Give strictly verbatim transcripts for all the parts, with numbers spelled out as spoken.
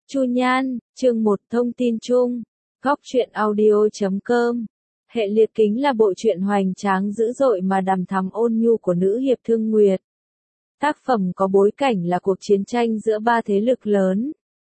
Chu Nhan, chương một thông tin chung. Góc truyện audio chấm com. Hệ liệt kính là bộ truyện hoành tráng dữ dội mà đằm thắm ôn nhu của nữ hiệp Thương Nguyệt. Tác phẩm có bối cảnh là cuộc chiến tranh giữa ba thế lực lớn.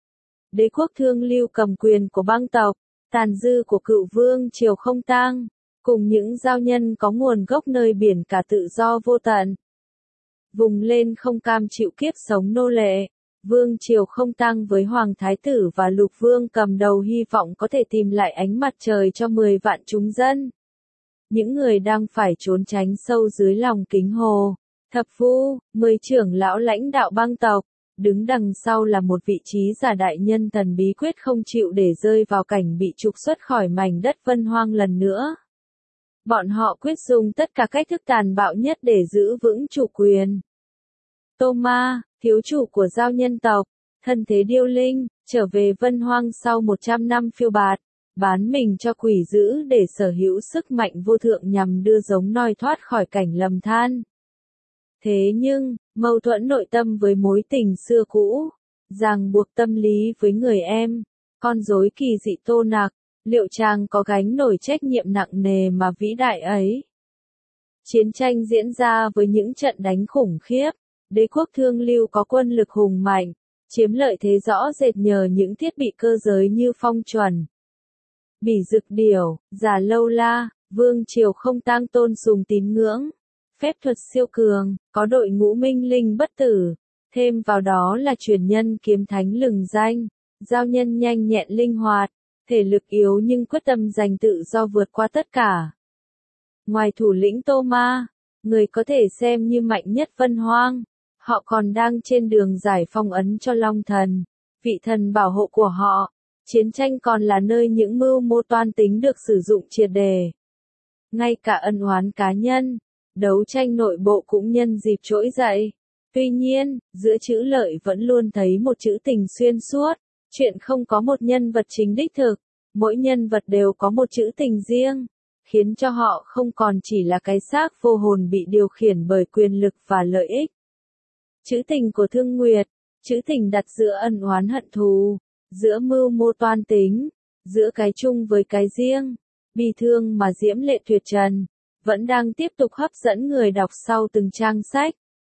Đế quốc Thương Lưu cầm quyền của băng tộc, tàn dư của cựu vương triều Không Tang, cùng những giao nhân có nguồn gốc nơi biển cả tự do vô tận. Vùng lên không cam chịu kiếp sống nô lệ. Vương triều Không Tang với Hoàng Thái tử và Lục Vương cầm đầu hy vọng có thể tìm lại ánh mặt trời cho mười vạn chúng dân. Những người đang phải trốn tránh sâu dưới lòng kính hồ. Thập Vu, mười trưởng lão lãnh đạo băng tộc, đứng đằng sau là một vị trí giả đại nhân thần bí quyết không chịu để rơi vào cảnh bị trục xuất khỏi mảnh đất Vân Hoang lần nữa. Bọn họ quyết dùng tất cả cách thức tàn bạo nhất để giữ vững chủ quyền. Tô Ma, thiếu chủ của giao nhân tộc, thân thế điêu linh, trở về Vân Hoang sau một trăm năm phiêu bạt, bán mình cho quỷ dữ để sở hữu sức mạnh vô thượng nhằm đưa giống noi thoát khỏi cảnh lầm than. Thế nhưng, mâu thuẫn nội tâm với mối tình xưa cũ, ràng buộc tâm lý với người em, con rối kỳ dị Tô Nặc, liệu chàng có gánh nổi trách nhiệm nặng nề mà vĩ đại ấy? Chiến tranh diễn ra với những trận đánh khủng khiếp. Đế quốc Thương Lưu có quân lực hùng mạnh, chiếm lợi thế rõ rệt nhờ những thiết bị cơ giới như phong chuẩn, bỉ dực điểu, giả lâu la, vương triều Không Tang tôn sùng tín ngưỡng, phép thuật siêu cường, có đội ngũ minh linh bất tử, thêm vào đó là truyền nhân kiếm thánh lừng danh, giao nhân nhanh nhẹn linh hoạt, thể lực yếu nhưng quyết tâm giành tự do vượt qua tất cả. Ngoài thủ lĩnh Tô Ma, người có thể xem như mạnh nhất Vân Hoang, họ còn đang trên đường giải phong ấn cho Long Thần, vị thần bảo hộ của họ. Chiến tranh còn là nơi những mưu mô toan tính được sử dụng triệt đề. Ngay cả ân oán cá nhân, đấu tranh nội bộ cũng nhân dịp trỗi dậy. Tuy nhiên, giữa chữ lợi vẫn luôn thấy một chữ tình xuyên suốt, chuyện không có một nhân vật chính đích thực, mỗi nhân vật đều có một chữ tình riêng, khiến cho họ không còn chỉ là cái xác vô hồn bị điều khiển bởi quyền lực và lợi ích. Chữ tình của Thương Nguyệt, chữ tình đặt giữa ân oán hận thù, giữa mưu mô toan tính, giữa cái chung với cái riêng, bi thương mà diễm lệ tuyệt trần, vẫn đang tiếp tục hấp dẫn người đọc sau từng trang sách.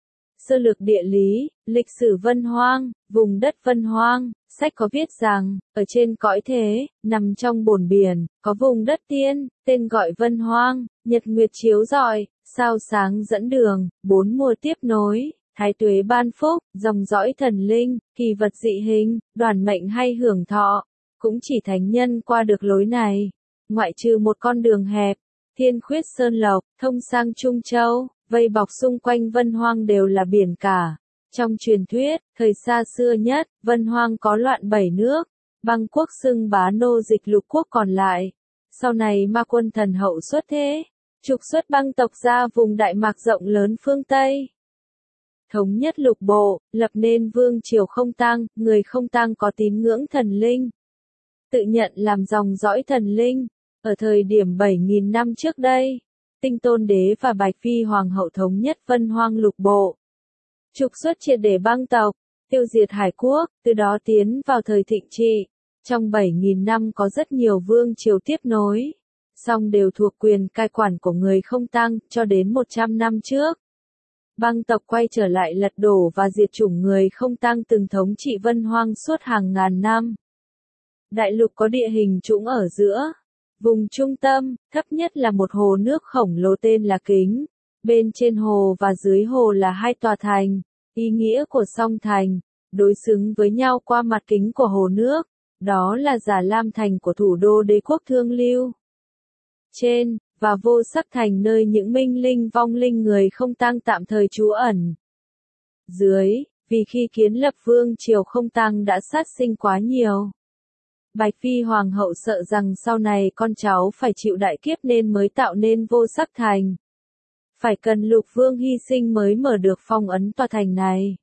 Sơ lược địa lý, lịch sử Vân Hoang, vùng đất Vân Hoang, sách có viết rằng, ở trên cõi thế, nằm trong bồn biển, có vùng đất tiên, tên gọi Vân Hoang, nhật nguyệt chiếu rọi, sao sáng dẫn đường, bốn mùa tiếp nối. Thái tuế ban phúc, dòng dõi thần linh, kỳ vật dị hình, đoàn mệnh hay hưởng thọ, cũng chỉ thánh nhân qua được lối này. Ngoại trừ một con đường hẹp, thiên khuyết sơn lộc, thông sang Trung Châu, vây bọc xung quanh Vân Hoang đều là biển cả. Trong truyền thuyết, thời xa xưa nhất, Vân Hoang có loạn bảy nước, băng quốc xưng bá nô dịch lục quốc còn lại. Sau này ma quân thần hậu xuất thế, trục xuất băng tộc ra vùng Đại Mạc rộng lớn phương Tây. Thống nhất lục bộ, lập nên vương triều Không Tang, người Không Tang có tín ngưỡng thần linh, tự nhận làm dòng dõi thần linh. Ở thời điểm bảy nghìn năm trước đây, Tinh Tôn Đế và Bạch Phi Hoàng hậu thống nhất Vân Hoang lục bộ, trục xuất triệt để băng tộc, tiêu diệt Hải quốc, từ đó tiến vào thời thịnh trị. Trong bảy nghìn năm có rất nhiều vương triều tiếp nối, song đều thuộc quyền cai quản của người Không Tang, cho đến một trăm năm trước. Băng tộc quay trở lại lật đổ và diệt chủng người Không Tang từng thống trị Vân Hoang suốt hàng ngàn năm. Đại lục có địa hình trũng ở giữa. Vùng trung tâm, thấp nhất là một hồ nước khổng lồ tên là Kính. Bên trên hồ và dưới hồ là hai tòa thành. Ý nghĩa của song thành, đối xứng với nhau qua mặt kính của hồ nước. Đó là Già Lam thành của thủ đô đế quốc Thương Lưu. Trên, và Vô Sắc thành nơi những minh linh vong linh người Không Tang tạm thời trú ẩn. Dưới, vì khi kiến lập vương triều Không Tang đã sát sinh quá nhiều. Bạch Phi Hoàng hậu sợ rằng sau này con cháu phải chịu đại kiếp nên mới tạo nên Vô Sắc thành. Phải cần Lục Vương hy sinh mới mở được phong ấn tòa thành này.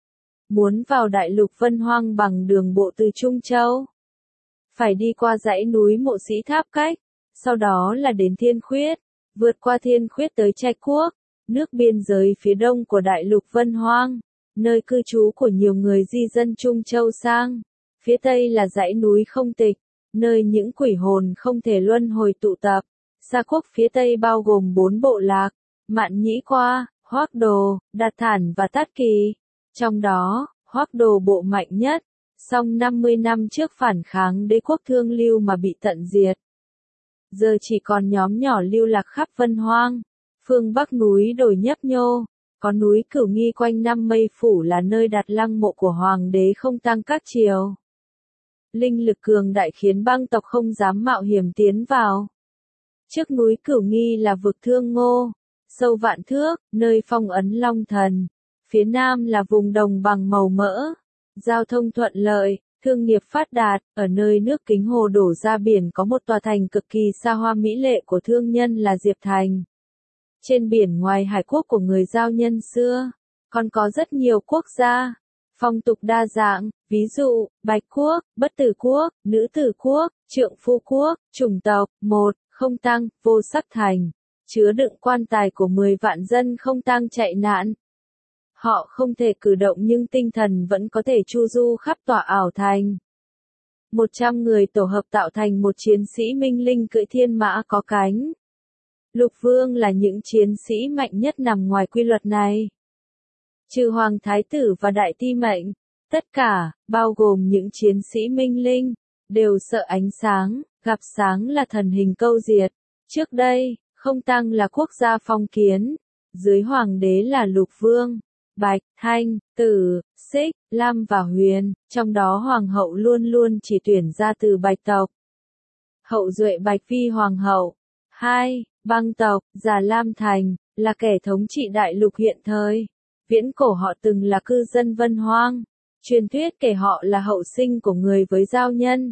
Muốn vào đại lục Vân Hoang bằng đường bộ từ Trung Châu, phải đi qua dãy núi Mộ Sĩ Tháp Cách. Sau đó là đến Thiên Khuyết, vượt qua Thiên Khuyết tới Trạch Quốc, nước biên giới phía đông của đại lục Vân Hoang, nơi cư trú của nhiều người di dân Trung Châu sang. Phía tây là dãy núi không tịch, nơi những quỷ hồn không thể luân hồi tụ tập. Sa quốc phía tây bao gồm bốn bộ lạc, Mạn Nhĩ Qua, Hoác Đồ, Đạt Thản và Tát Kỳ. Trong đó, Hoác Đồ bộ mạnh nhất, song năm mươi năm trước phản kháng đế quốc Thương Lưu mà bị tận diệt. Giờ chỉ còn nhóm nhỏ lưu lạc khắp Vân Hoang. Phương Bắc núi đồi nhấp nhô, có núi Cửu Nghi quanh năm mây phủ là nơi đặt lăng mộ của hoàng đế Không Tăng các triều. Linh lực cường đại khiến băng tộc không dám mạo hiểm tiến vào. Trước núi Cửu Nghi là vực Thương Ngô, sâu vạn thước, nơi phong ấn Long Thần. Phía nam là vùng đồng bằng màu mỡ, giao thông thuận lợi, thương nghiệp phát đạt. Ở nơi nước Kính Hồ đổ ra biển có một tòa thành cực kỳ xa hoa mỹ lệ của thương nhân là Diệp Thành. Trên biển ngoài hải quốc của người Giao nhân xưa, còn có rất nhiều quốc gia, phong tục đa dạng, ví dụ, Bạch Quốc, Bất Tử Quốc, Nữ Tử Quốc, Trượng Phu Quốc, chủng tộc, một, Không Tăng, Vô Sắc Thành, chứa đựng quan tài của mười vạn dân Không Tăng chạy nạn. Họ không thể cử động nhưng tinh thần vẫn có thể chu du khắp tòa ảo thành. Một trăm người tổ hợp tạo thành một chiến sĩ minh linh cưỡi thiên mã có cánh. Lục vương là những chiến sĩ mạnh nhất nằm ngoài quy luật này. Trừ Hoàng Thái Tử và Đại Ti Mệnh, tất cả, bao gồm những chiến sĩ minh linh, đều sợ ánh sáng, gặp sáng là thần hình câu diệt. Trước đây, Không Tăng là quốc gia phong kiến, dưới hoàng đế là Lục Vương, Bạch, Thanh, Tử, Xích, Lam và Huyền, trong đó hoàng hậu luôn luôn chỉ tuyển ra từ Bạch tộc. Hậu duệ Bạch Phi hoàng hậu. hai. Băng tộc, Già Lam Thành, là kẻ thống trị đại lục hiện thời. Viễn cổ họ từng là cư dân Vân Hoang. Truyền thuyết kể họ là hậu sinh của người với giao nhân,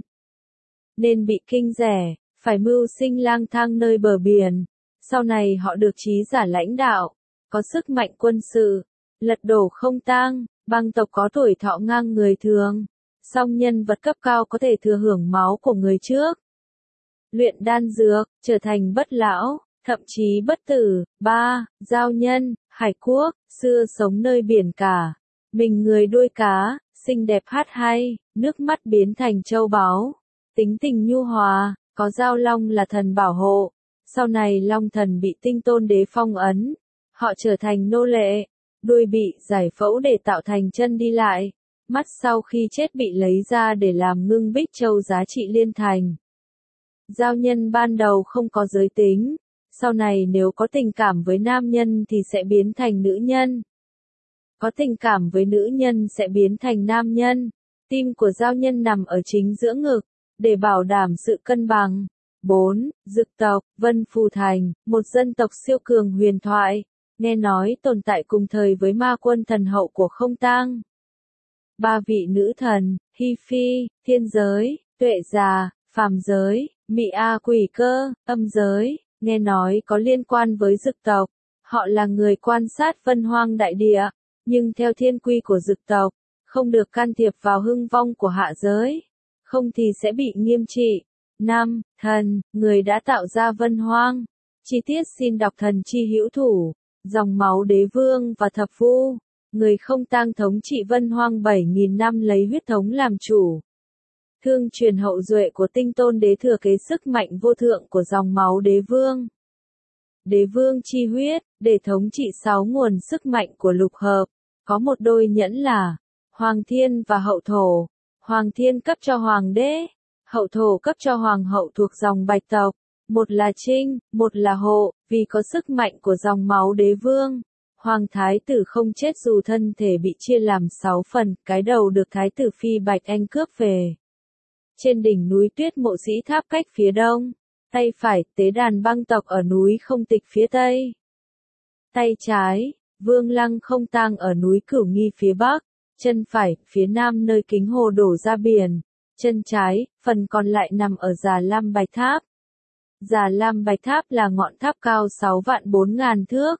nên bị kinh rẻ, phải mưu sinh lang thang nơi bờ biển. Sau này họ được trí giả lãnh đạo, có sức mạnh quân sự, lật đổ Không Tăng. Băng tộc có tuổi thọ ngang người thường, song nhân vật cấp cao có thể thừa hưởng máu của người trước. Luyện đan dược, trở thành bất lão, thậm chí bất tử. ba. Giao nhân, hải quốc, xưa sống nơi biển cả. Mình người đuôi cá, xinh đẹp hát hay, nước mắt biến thành châu báu. Tính tình nhu hòa, có Giao Long là thần bảo hộ. Sau này Long Thần bị Tinh Tôn Đế phong ấn. Họ trở thành nô lệ, đuôi bị giải phẫu để tạo thành chân đi lại. Mắt sau khi chết bị lấy ra để làm ngưng bích châu giá trị liên thành. Giao nhân ban đầu không có giới tính, sau này nếu có tình cảm với nam nhân thì sẽ biến thành nữ nhân. Có tình cảm với nữ nhân sẽ biến thành nam nhân. Tim của giao nhân nằm ở chính giữa ngực, để bảo đảm sự cân bằng. bốn. Dực tộc, Vân Phù Thành, một dân tộc siêu cường huyền thoại, nghe nói tồn tại cùng thời với ma quân thần hậu của Không Tăng. Ba vị nữ thần, Hi Phi, thiên giới, Tuệ Già, phàm giới, Mị A quỷ cơ, âm giới, nghe nói có liên quan với dực tộc. Họ là người quan sát Vân Hoang đại địa, nhưng theo thiên quy của dực tộc, không được can thiệp vào hưng vong của hạ giới, không thì sẽ bị nghiêm trị. năm. Thần, người đã tạo ra Vân Hoang. Chi tiết xin đọc Thần Chi Hữu Thủ, dòng máu đế vương và thập vu. Người Không Tăng thống trị Vân Hoang bảy nghìn năm lấy huyết thống làm chủ. Thương truyền hậu duệ của Tinh Tôn Đế thừa kế sức mạnh vô thượng của dòng máu đế vương. Đế vương chi huyết, để thống trị sáu nguồn sức mạnh của lục hợp, có một đôi nhẫn là Hoàng Thiên và Hậu Thổ. Hoàng Thiên cấp cho Hoàng đế, Hậu Thổ cấp cho Hoàng hậu thuộc dòng Bạch tộc. Một là Trinh, một là Hộ, vì có sức mạnh của dòng máu đế vương. Hoàng Thái Tử không chết dù thân thể bị chia làm sáu phần, cái đầu được Thái Tử Phi Bạch Anh cướp về. Trên đỉnh núi Tuyết Mộ Sĩ Tháp cách phía đông, tay phải, tế đàn băng tộc ở núi Không Tịch phía tây. Tay trái, Vương Lăng Không Tăng ở núi Cửu Nghi phía bắc, chân phải, phía nam nơi Kính Hồ đổ ra biển, chân trái, phần còn lại nằm ở Già Lam Bạch Tháp. Già Lam Bạch Tháp là ngọn tháp cao sáu vạn bốn ngàn thước.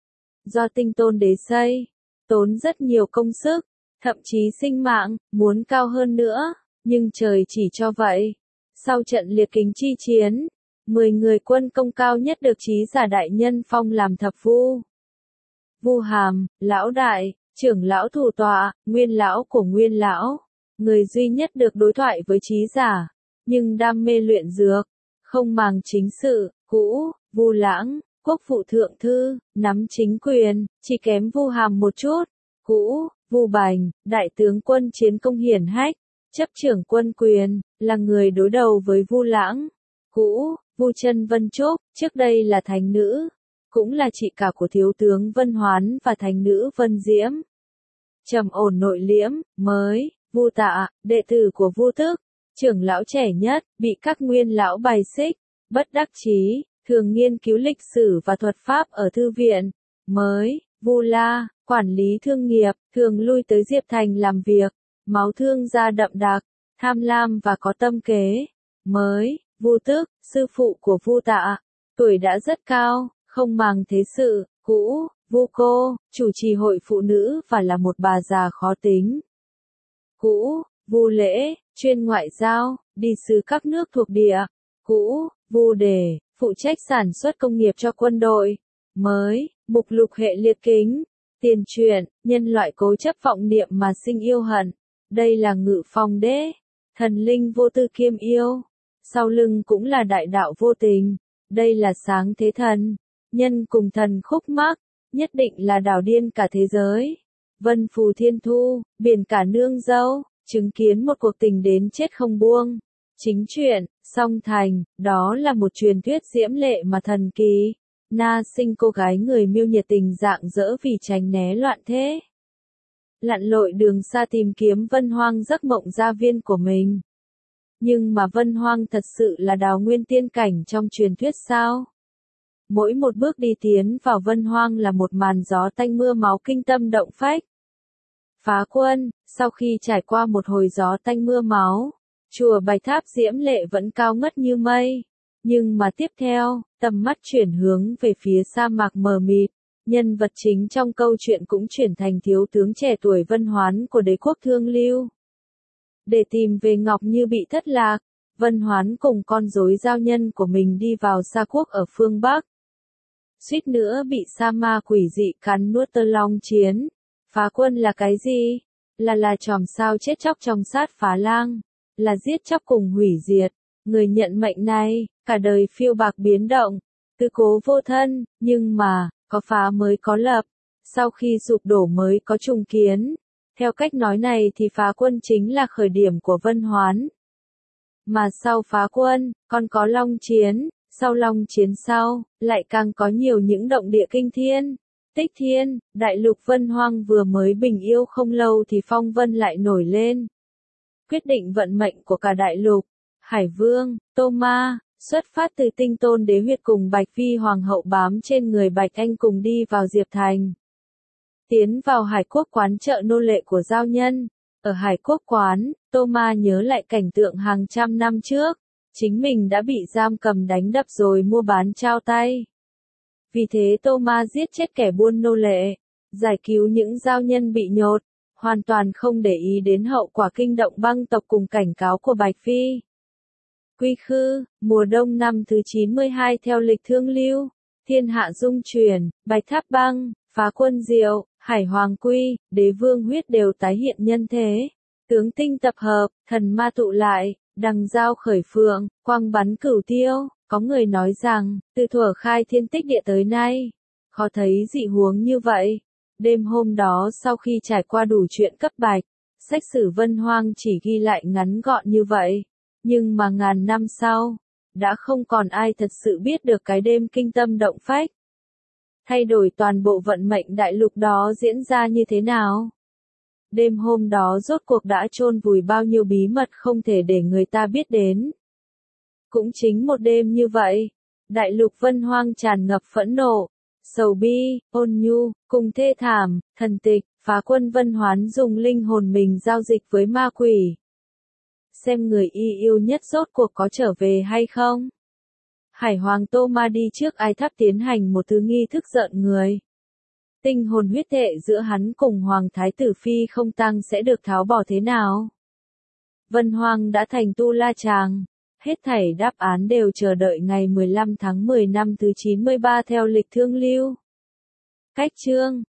Do Tinh Tôn Đế xây, tốn rất nhiều công sức, thậm chí sinh mạng, muốn cao hơn nữa, nhưng trời chỉ cho vậy. Sau trận liệt kính chi chiến, mười người quân công cao nhất được trí giả đại nhân phong làm thập vu. Vu hàm, lão đại, trưởng lão thủ tọa, nguyên lão của nguyên lão. người duy nhất được đối thoại với trí giả, nhưng đam mê luyện dược, không màng chính sự, cũ, Vu Lãng, quốc phụ thượng thư, nắm chính quyền, chỉ kém Vu Hàm một chút, cũ, Vu Bành, đại tướng quân chiến công hiển hách, chấp trưởng quân quyền, là người đối đầu với Vu Lãng, cũ, Vu Chân Vân Trúc, trước đây là thánh nữ, cũng là chị cả của thiếu tướng Vân Hoán và thánh nữ Vân Diễm. Trầm ổn nội liễm, mới, Vu Tạ, đệ tử của Vu Tức, trưởng lão trẻ nhất, bị các nguyên lão bài xích, bất đắc chí, thường nghiên cứu lịch sử và thuật pháp ở thư viện. Mới, Vu La, quản lý thương nghiệp, thường lui tới Diệp Thành làm việc, máu thương gia đậm đặc, tham lam và có tâm kế. Mới, Vu Tức, sư phụ của Vu Tạ, tuổi đã rất cao, không màng thế sự, cũ, Vu Cô, chủ trì hội phụ nữ và là một bà già khó tính. Cũ, Vu Lễ, chuyên ngoại giao, đi sứ các nước thuộc địa. Cũ, Vu Đề, phụ trách sản xuất công nghiệp cho quân đội. Mới, mục lục hệ liệt kính. Tiền truyện, nhân loại cố chấp vọng niệm mà sinh yêu hận. Đây là Ngự Phong Đế, thần linh vô tư kiêm yêu. Sau lưng cũng là đại đạo vô tình. Đây là Sáng Thế Thần, nhân cùng thần khúc mắc, nhất định là đảo điên cả thế giới. Vân Phù Thiên Thu, biển cả nương dâu, chứng kiến một cuộc tình đến chết không buông. Chính truyện, song thành, đó là một truyền thuyết diễm lệ mà thần kỳ. Na sinh cô gái người miêu nhiệt tình rạng rỡ vì tránh né loạn thế. Lặn lội đường xa tìm kiếm Vân Hoang giấc mộng gia viên của mình. Nhưng mà Vân Hoang thật sự là đào nguyên tiên cảnh trong truyền thuyết sao? Mỗi một bước đi tiến vào Vân Hoang là một màn gió tanh mưa máu kinh tâm động phách. Phá quân, sau khi trải qua một hồi gió tanh mưa máu, chùa Bạch Tháp diễm lệ vẫn cao ngất như mây. Nhưng mà tiếp theo, tầm mắt chuyển hướng về phía sa mạc mờ mịt, nhân vật chính trong câu chuyện cũng chuyển thành thiếu tướng trẻ tuổi Vân Hoán của đế quốc Thương Lưu. Để tìm về Ngọc Như bị thất lạc, Vân Hoán cùng con rối giao nhân của mình đi vào Sa Quốc ở phương Bắc. Suýt nữa bị sa ma quỷ dị cắn nuốt tơ long chiến. Phá quân là cái gì? Là là chòm sao chết chóc trong sát phá lang. Là giết chóc cùng hủy diệt. Người nhận mệnh này, cả đời phiêu bạc biến động. Tư cố vô thân, nhưng mà, có phá mới có lập. Sau khi sụp đổ mới có trùng kiến. Theo cách nói này thì phá quân chính là khởi điểm của Vân Hoán. Mà sau phá quân, còn có long chiến. Sau long chiến sau, lại càng có nhiều những động địa kinh thiên. Tích thiên, đại lục Vân Hoang vừa mới bình yêu không lâu thì phong vân lại nổi lên. Quyết định vận mệnh của cả đại lục. Hải Vương, Tô Ma, xuất phát từ Tinh Tôn Đế huyết cùng Bạch Vi Hoàng hậu bám trên người Bạch Anh cùng đi vào Diệp Thành. Tiến vào Hải Quốc quán chợ nô lệ của giao nhân. Ở Hải Quốc quán, Tô Ma nhớ lại cảnh tượng hàng trăm năm trước. Chính mình đã bị giam cầm đánh đập rồi mua bán trao tay. Vì thế Tô Ma giết chết kẻ buôn nô lệ, giải cứu những giao nhân bị nhốt, hoàn toàn không để ý đến hậu quả kinh động băng tộc cùng cảnh cáo của Bạch Phi. Quy Khư, mùa đông năm thứ chín mươi hai theo lịch Thương Lưu, thiên hạ dung chuyển, Bạch Tháp băng, phá quân diệu, Hải Hoàng Quy, đế vương huyết đều tái hiện nhân thế. Tướng tinh tập hợp, thần ma tụ lại, đằng giao khởi phượng, quang bắn cửu tiêu. Có người nói rằng, từ thuở khai thiên tích địa tới nay, khó thấy dị huống như vậy. Đêm hôm đó sau khi trải qua đủ chuyện cấp bạch, sách sử Vân Hoang chỉ ghi lại ngắn gọn như vậy. Nhưng mà ngàn năm sau, đã không còn ai thật sự biết được cái đêm kinh tâm động phách. Thay đổi toàn bộ vận mệnh đại lục đó diễn ra như thế nào? Đêm hôm đó rốt cuộc đã chôn vùi bao nhiêu bí mật không thể để người ta biết đến. Cũng chính một đêm như vậy, đại lục Vân Hoang tràn ngập phẫn nộ, sầu bi, ôn nhu, cùng thê thảm, thần tịch, phá quân Vân Hoán dùng linh hồn mình giao dịch với ma quỷ. Xem người y yêu nhất rốt cuộc có trở về hay không? Hải Hoàng Tô Ma đi trước Ai Tháp tiến hành một thứ nghi thức giận người. Tinh hồn huyết thệ giữa hắn cùng Hoàng Thái Tử Phi không tăng sẽ được tháo bỏ thế nào? Vân Hoang đã thành tu la chàng. Hết thảy đáp án đều chờ đợi ngày mười lăm tháng mười năm thứ chín mươi ba theo lịch Thương Lưu. Cách chương